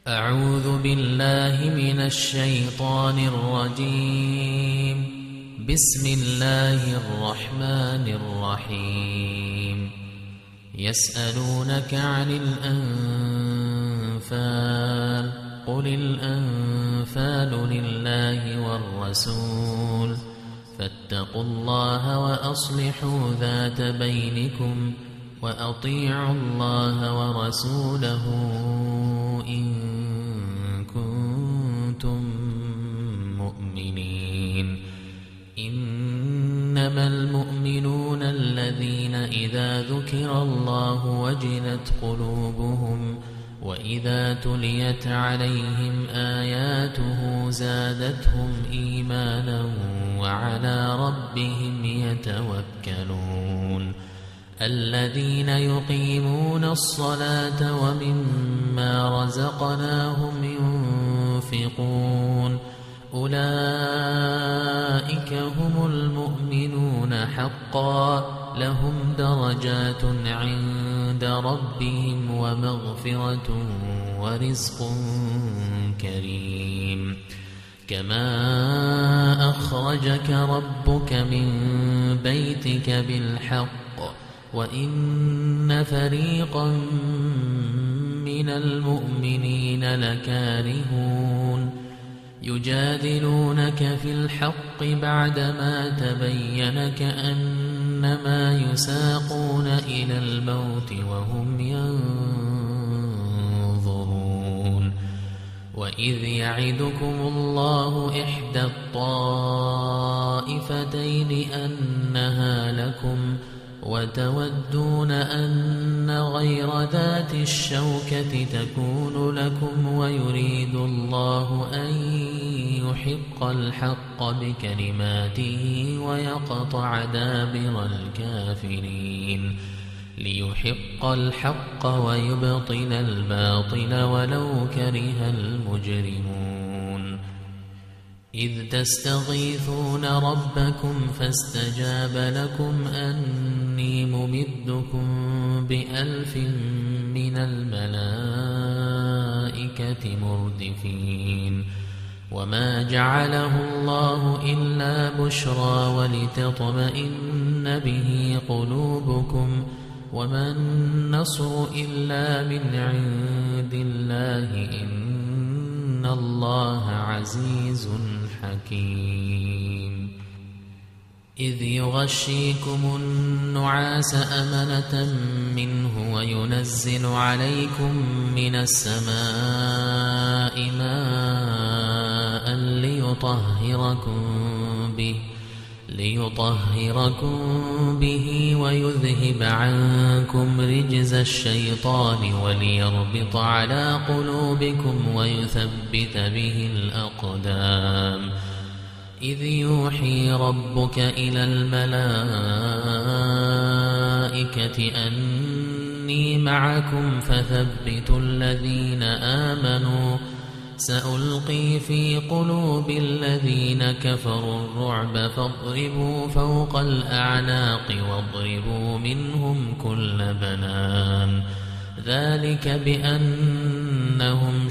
أعوذ بالله من الشيطان الرجيم. بسم الله الرحمن الرحيم. يسألونك عن الأنفال قل الأنفال لله والرسول فاتقوا الله وأصلحوا ذات بينكم وأطيعوا الله ورسوله إن كنتم مؤمنين. إنما المؤمنون الذين إذا ذكر الله وجلت قلوبهم وإذا تليت عليهم آياته زادتهم إيمانا وعلى ربهم يتوكلون. الذين يقيمون الصلاة ومما رزقناهم ينفقون أولئك هم المؤمنون حقا لهم درجات عند ربهم ومغفرة ورزق كريم. كما أخرجك ربك من بيتك بالحق وإن فريقا من المؤمنين لكارهون يجادلونك في الحق بعدما تبين كأنما يساقون إلى الموت وهم ينظرون. وإذ يعدكم الله إحدى الطائفتين أنها لكم وتودون أن غير ذات الشوكة تكون لكم ويريد الله أن يحق الحق بكلماته ويقطع دابر الكافرين ليحق الحق ويبطل الباطل ولو كره المجرمون. إذ تستغيثون ربكم فاستجاب لكم أني ممدكم ب1000 من الملائكة مردفين. وما جعله الله إلا بشرى ولتطمئن به قلوبكم وما النصر إلا من عند الله إن الله عزيز حكيم. إذ يغشيكم النعاس أمنة منه وينزل عليكم من السماء ماء ليطهركم به ويذهب عنكم رجز الشيطان وليربط على قلوبكم ويثبت به الأقدام. إذ يوحي ربك إلى الملائكة أني معكم فثبتوا الذين آمنوا سألقي في قلوب الذين كفروا الرعب فاضربوا فوق الأعناق واضربوا منهم كل بنان. ذلك بأنهم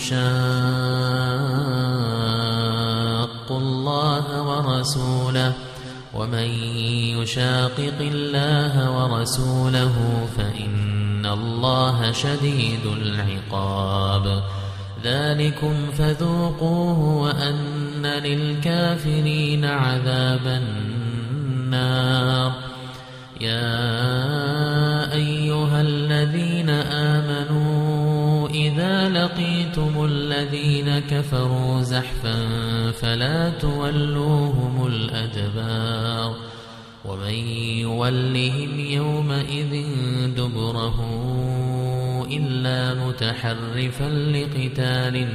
شاقوا الله ورسوله ومن يشاقق الله ورسوله فإن الله شديد العقاب. ذلكم فذوقوه وأن للكافرين عذاب النار. يا أيها الذين آمنوا إذا لقيتم الذين كفروا زحفا فلا تولوهم الأدبار ومن يولهم يومئذ دبره إلا متحرفا لقتال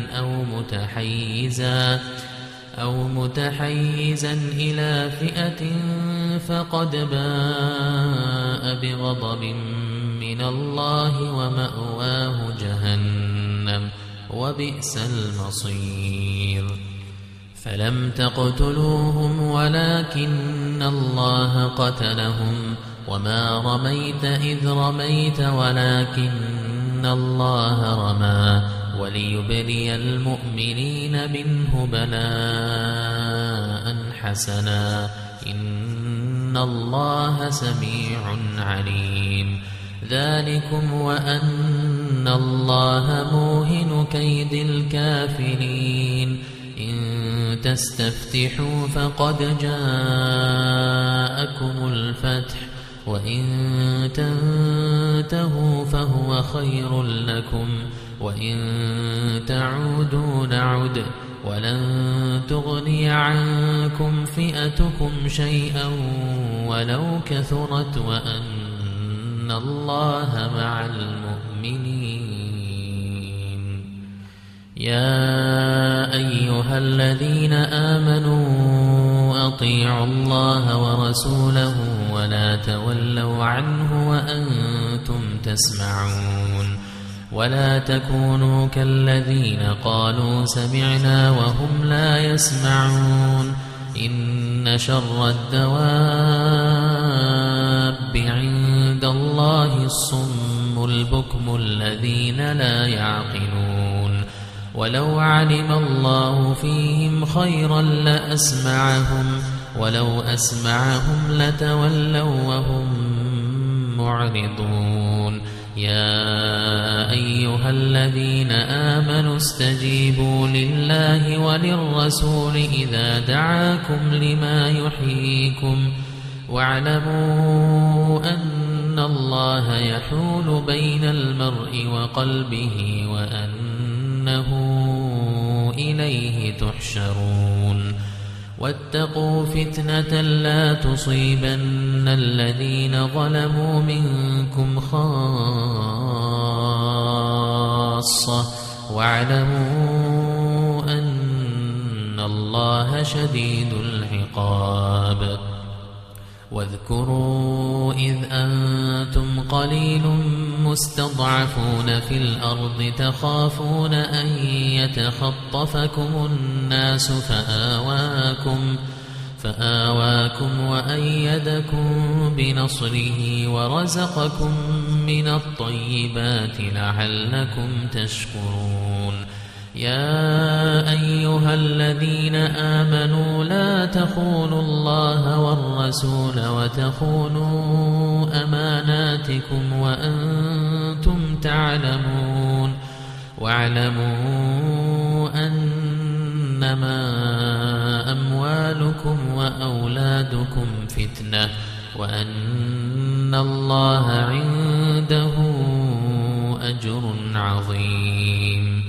أو متحيزا إلى فئة فقد باء بغضب من الله ومأواه جهنم وبئس المصير. فلم تقتلوهم ولكن الله قتلهم وما رميت إذ رميت ولكن الله رمى وليبلي المؤمنين منه بلاء حسنا إن الله سميع عليم ذلكم وأن الله موهن كيد الكافرين إن تستفتحوا فقد جاءكم الفتح وإن تنتهوا فهو خير لكم وإن تعودوا نعد ولن تغني عنكم فئتكم شيئا ولو كثرت وأن الله مع المؤمنين يا أيها الذين آمنوا أطيعوا الله ورسوله ولا تولوا عنه وأنتم تسمعون ولا تكونوا كالذين قالوا سمعنا وهم لا يسمعون إن شر الدواب عند الله الصم البكم الذين لا يعقلون ولو علم الله فيهم خيرا لأسمعهم ولو أسمعهم لتولوا وهم معرضون يا أيها الذين آمنوا استجيبوا لله وللرسول إذا دعاكم لما يحييكم واعلموا أن الله يحول بين المرء وقلبه وأنه إليه تحشرون واتقوا فتنة لا تصيبن الذين ظلموا منكم خاصة واعلموا أن الله شديد العقاب واذكروا إذ أنتم قليل مستضعفون في الأرض تخافون أن يتخطفكم الناس فآواكم وأيدكم بنصره ورزقكم من الطيبات لعلكم تشكرون يا أيها الذين آمنوا لا تخونوا الله والرسول وتخونوا أماناتكم وأنتم تعلمون واعلموا أنما أموالكم وأولادكم فتنة وأن الله عنده أجر عظيم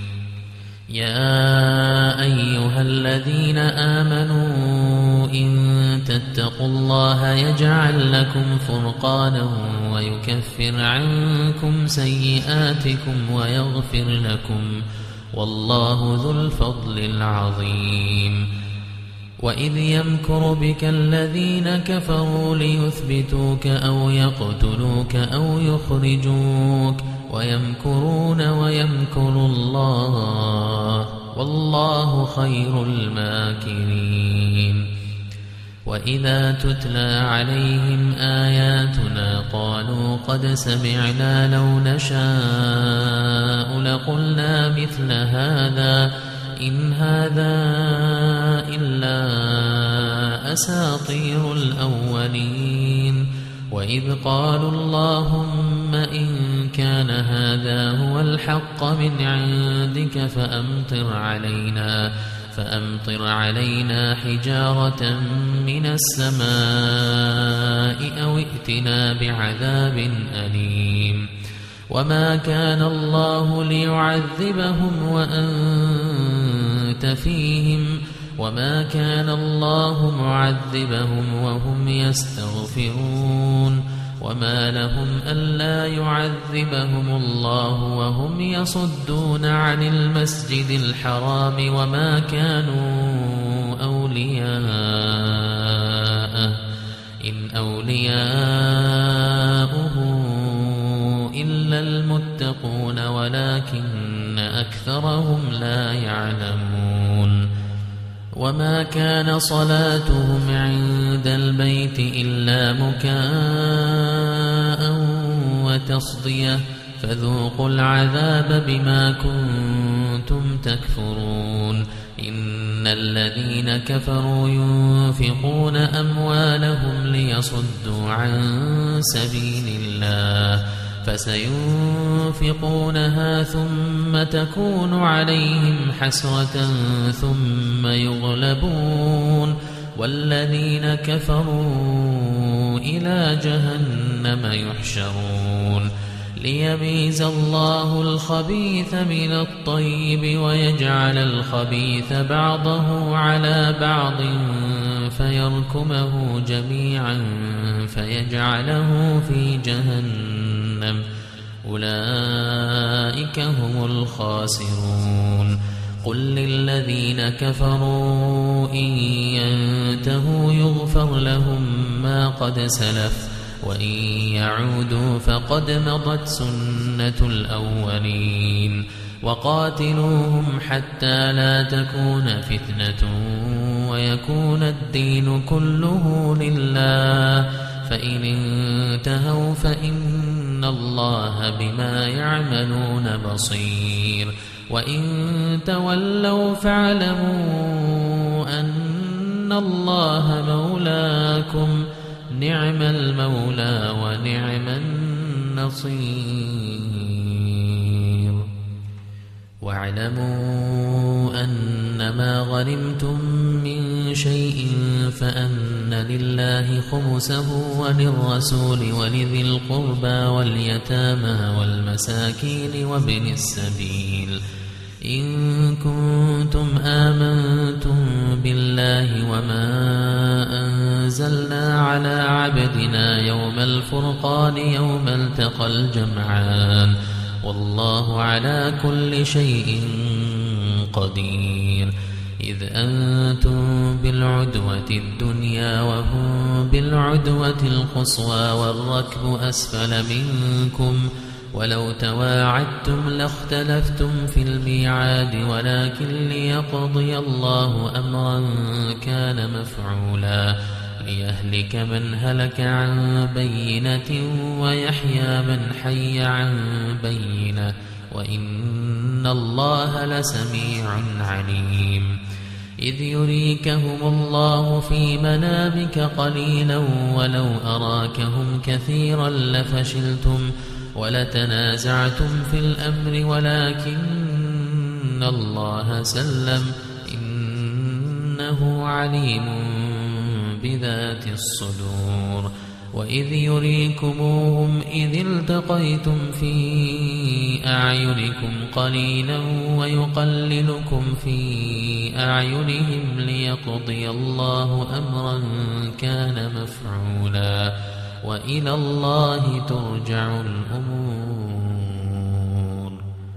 يا أيها الذين آمنوا إن تتقوا الله يجعل لكم فرقانا ويكفر عنكم سيئاتكم ويغفر لكم والله ذو الفضل العظيم وإذ يمكر بك الذين كفروا ليثبتوك أو يقتلوك أو يخرجوك ويمكرون ويمكر الله والله خير الماكرين وإذا تتلى عليهم آياتنا قالوا قد سمعنا لو نشاء لقلنا مثل هذا إن هذا إلا أساطير الأولين وإذ قالوا اللهم إن كان هذا هو الحق من عندك فأمطر علينا حجارة من السماء أو ائتنا بعذاب أليم وما كان الله ليعذبهم وأنت فيهم وما كان الله معذبهم وهم يستغفرون وما لهم ألا يعذبهم الله وهم يصدون عن المسجد الحرام وما كانوا أولياءه إن أولياؤه إلا المتقون ولكن أكثرهم لا يعلمون وما كان صلاتهم عند البيت إلا مكاء وتصدية فذوقوا العذاب بما كنتم كنتم تكفرون إن الذين كفروا ينفقون أموالهم ليصدوا عن سبيل الله فسينفقونها ثم تكون عليهم حسرة ثم يغلبون والذين كفروا إلى جهنم يحشرون ليميز الله الخبيث من الطيب ويجعل الخبيث بعضه على بعض فيركمه جميعا فيجعله في جهنم أولئك هم الخاسرون قل للذين كفروا إن ينتهوا يغفر لهم ما قد سلف وإن يعودوا فقد مضت سنة الأولين وقاتلوهم حتى لا تكون فتنة ويكون الدين كله لله فإن انتهوا فإن الله بما يعملون بصير وإن تولوا فاعلموا أن الله مولاكم نعم المولى ونعم النصير واعلموا أنما غنمتم من شيء فأن لله خمسه وللرسول ولذي القربى واليتامى والمساكين وابن السبيل إن كنتم آمنتم بالله وما أنزلنا على عبدنا يوم الفرقان يوم التقى الجمعان والله على كل شيء قدير إذ أنتم بالعدوة الدنيا وهم بالعدوة القصوى والركب أسفل منكم ولو تواعدتم لاختلفتم في الميعاد ولكن ليقضي الله أمرا كان مفعولا ليهلك من هلك عن بينة ويحيى من حي عن بينة وإن الله لسميع عليم إذ يريكهم الله في منامك قليلا ولو أراكهم كثيرا لفشلتم ولتنازعتم في الأمر ولكن الله سلم إنه عليم بذات الصدور وإذ يريكموهم إذ التقيتم في أعينكم قليلا ويقللكم في أعينهم ليقضي الله أمرا كان مفعولا وإلى الله ترجع الأمور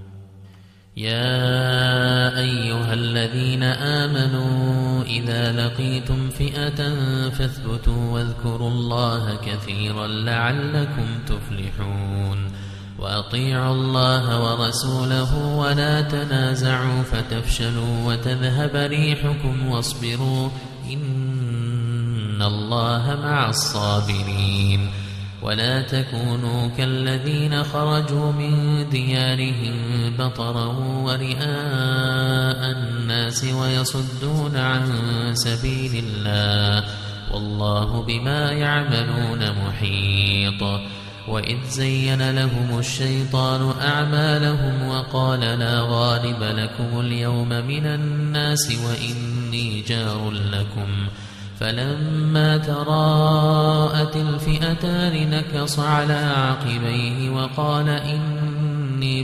يا أيها الذين آمنوا إذا لقيتم فئة فاثبتوا واذكروا الله كثيرا لعلكم تفلحون وأطيعوا الله ورسوله ولا تنازعوا فتفشلوا وتذهب ريحكم واصبروا إن الله مع الصابرين ولا تكونوا كالذين خرجوا من ديارهم بطرا ورئاء الناس ويصدون عن سبيل الله والله بما يعملون محيط وإذ زين لهم الشيطان أعمالهم وقال لا غالب لكم اليوم من الناس وإني جار لكم فلما تراءت الفئتان نكص على عقبيه وقال إني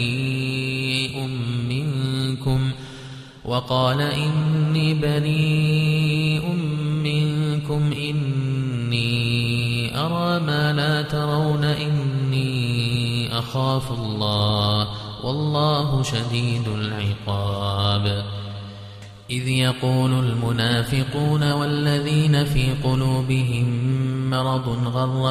بريء منكم إني أرى ما لا ترون إني أخاف الله والله شديد العقاب إذ يقول المنافقون والذين في قلوبهم مرض غر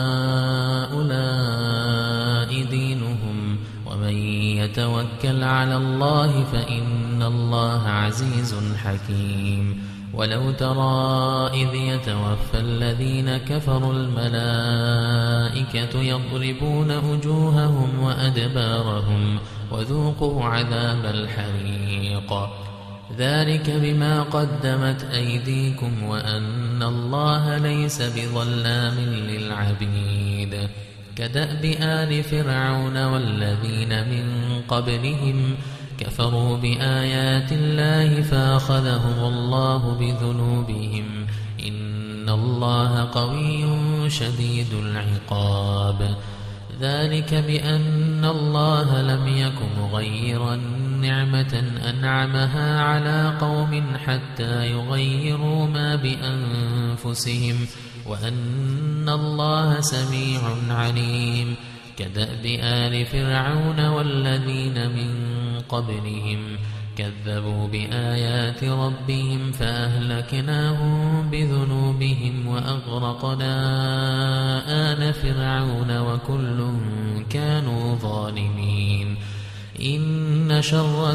هؤلاء دينهم ومن يتوكل على الله فإن الله عزيز حكيم ولو ترى إذ يتوفى الذين كفروا الملائكة يضربون وجوههم وأدبارهم وذوقوا عذاب الحريق ذلك بما قدمت أيديكم وأن الله ليس بظلام للعبيد كدأب آل فرعون والذين من قبلهم كفروا بآيات الله فأخذهم الله بذنوبهم إن الله قوي شديد العقاب ذلك بأن الله لم يكن مغيرا نعمة أنعمها على قوم حتى يغيروا ما بأنفسهم وأن الله سميع عليم كدأب آل فرعون والذين من قبلهم كذبوا بآيات ربهم فأهلكناهم بذنوبهم وأغرقنا آل فرعون وكل كانوا ظالمين إن شر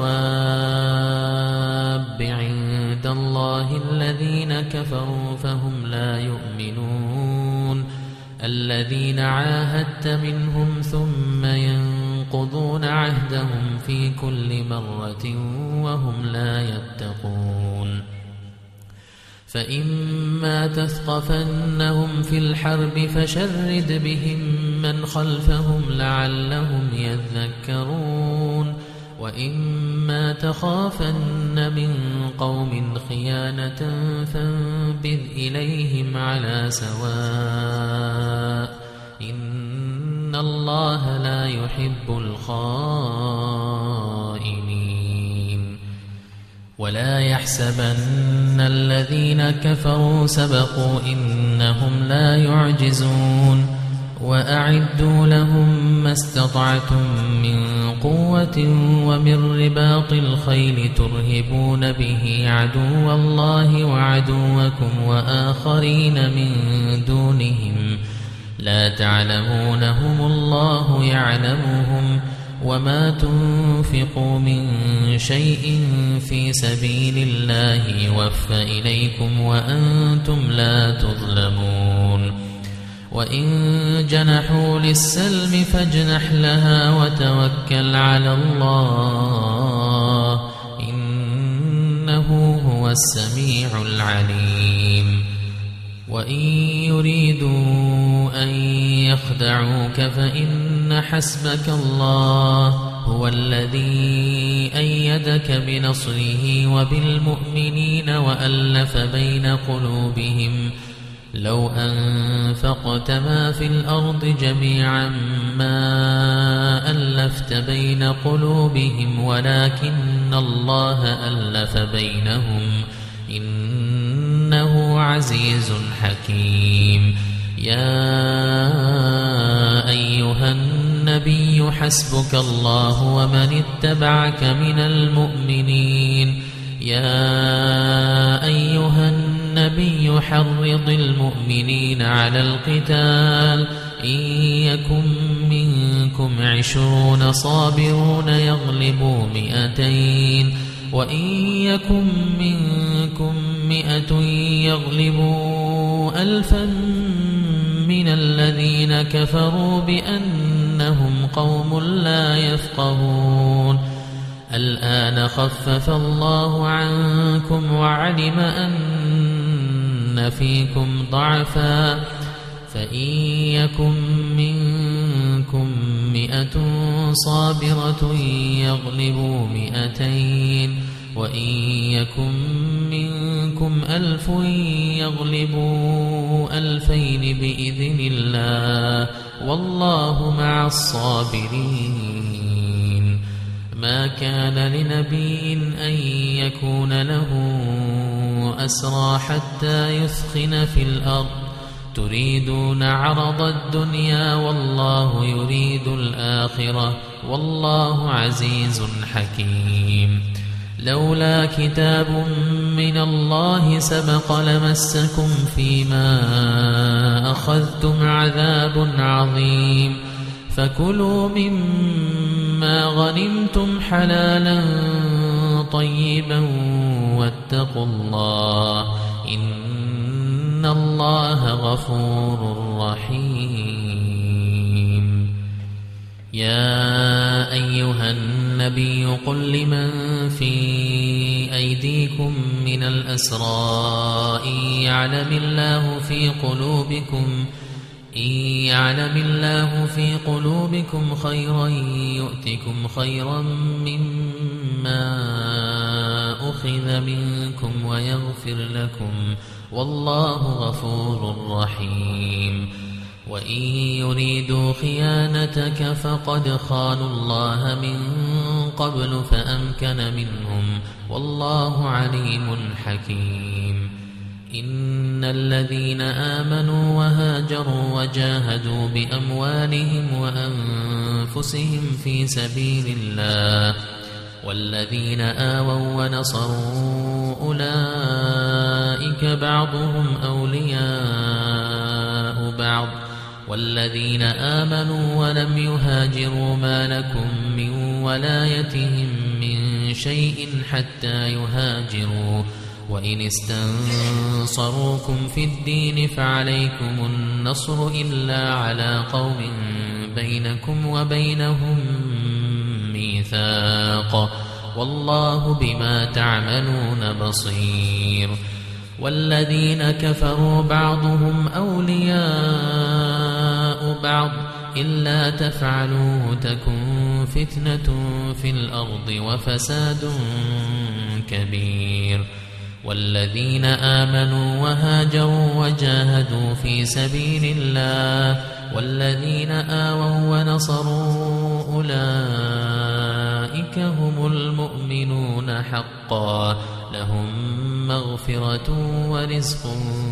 الدواب عند الله الذين كفروا فهم لا يؤمنون الذين عاهدت منهم ثم ينقضون عهدهم في كل مرة وهم لا يتقون فإما تثقفنهم في الحرب فشرد بهم من خلفهم لعلهم يذكرون وإما تخافن من قوم خيانة فانبذ إليهم على سواء إن الله لا يحب الخائنين ولا يحسبن الذين كفروا سبقوا إنهم لا يعجزون وأعدوا لهم ما استطعتم من قوة ومن رباط الخيل ترهبون به عدو الله وعدوكم وآخرين من دونهم لا تعلمونهم الله يعلمهم وما تنفقوا من شيء في سبيل الله يوفى إليكم وأنتم لا تظلمون وإن جنحوا للسلم فاجنح لها وتوكل على الله إنه هو السميع العليم وإن يريدوا أن يخدعوك فإن حسبك الله هو الذي أيدك بنصره وبالمؤمنين وألف بين قلوبهم لو أنفقت ما في الأرض جميعا ما ألفت بين قلوبهم ولكن الله ألف بينهم إنه عزيز حكيم يا أيها النبي حسبك الله ومن اتبعك من المؤمنين يا أيها النبي حرض المؤمنين على القتال إن يكن منكم 20 صابرون يغلبوا 200 وإن يكن منكم 100 يغلبوا 1000 من الذين كفروا بأنهم قوم لا يفقهون الآن خفف الله عنكم وعلم أن فيكم ضعفا فإن يكن منكم 100 صابرة يغلبوا 200 وإن يكن منكم 1000 يغلبوا 2000 بإذن الله والله مع الصابرين ما كان لنبي أن يكون له أسرى حتى يثخن في الأرض تريدون عرض الدنيا والله يريد الآخرة والله عزيز حكيم لولا كتاب من الله سبق لمسكم فيما أخذتم عذاب عظيم فكلوا مما غنمتم حلالا طيبا واتقوا الله إن الله غفور رحيم. يا أيها النبي قل لمن في أيديكم من الأسرى إن يعلم الله في قلوبكم خيرا يؤتكم خيرا مما أخذ منكم ويغفر لكم والله غفور رحيم. وإن يريدوا خيانتك فقد خانوا الله من قبل فأمكن منهم والله عليم حكيم. إن الذين آمنوا وهاجروا وجاهدوا بأموالهم وأنفسهم في سبيل الله والذين آووا ونصروا أولئك بعضهم أولياء بعض والذين آمنوا ولم يهاجروا ما لكم من ولايتهم من شيء حتى يهاجروا وإن استنصروكم في الدين فعليكم النصر إلا على قوم بينكم وبينهم ميثاق والله بما تعملون بصير. والذين كفروا بعضهم أولياء بعض إلا تفعلوا تكن فتنة في الأرض وفساد كبير. والذين آمنوا وهاجروا وجاهدوا في سبيل الله والذين آووا ونصروا أولئك هم المؤمنون حقا لهم مغفرة ورزق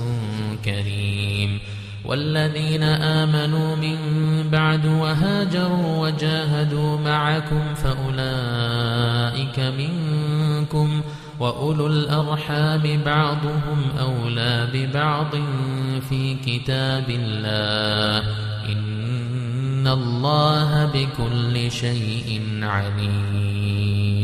كريم. والذين آمنوا من بعد وهاجروا وجاهدوا معكم فأولئك منكم وأولو الأرحام بعضهم أولى ببعض في كتاب الله إن الله بكل شيء عليم.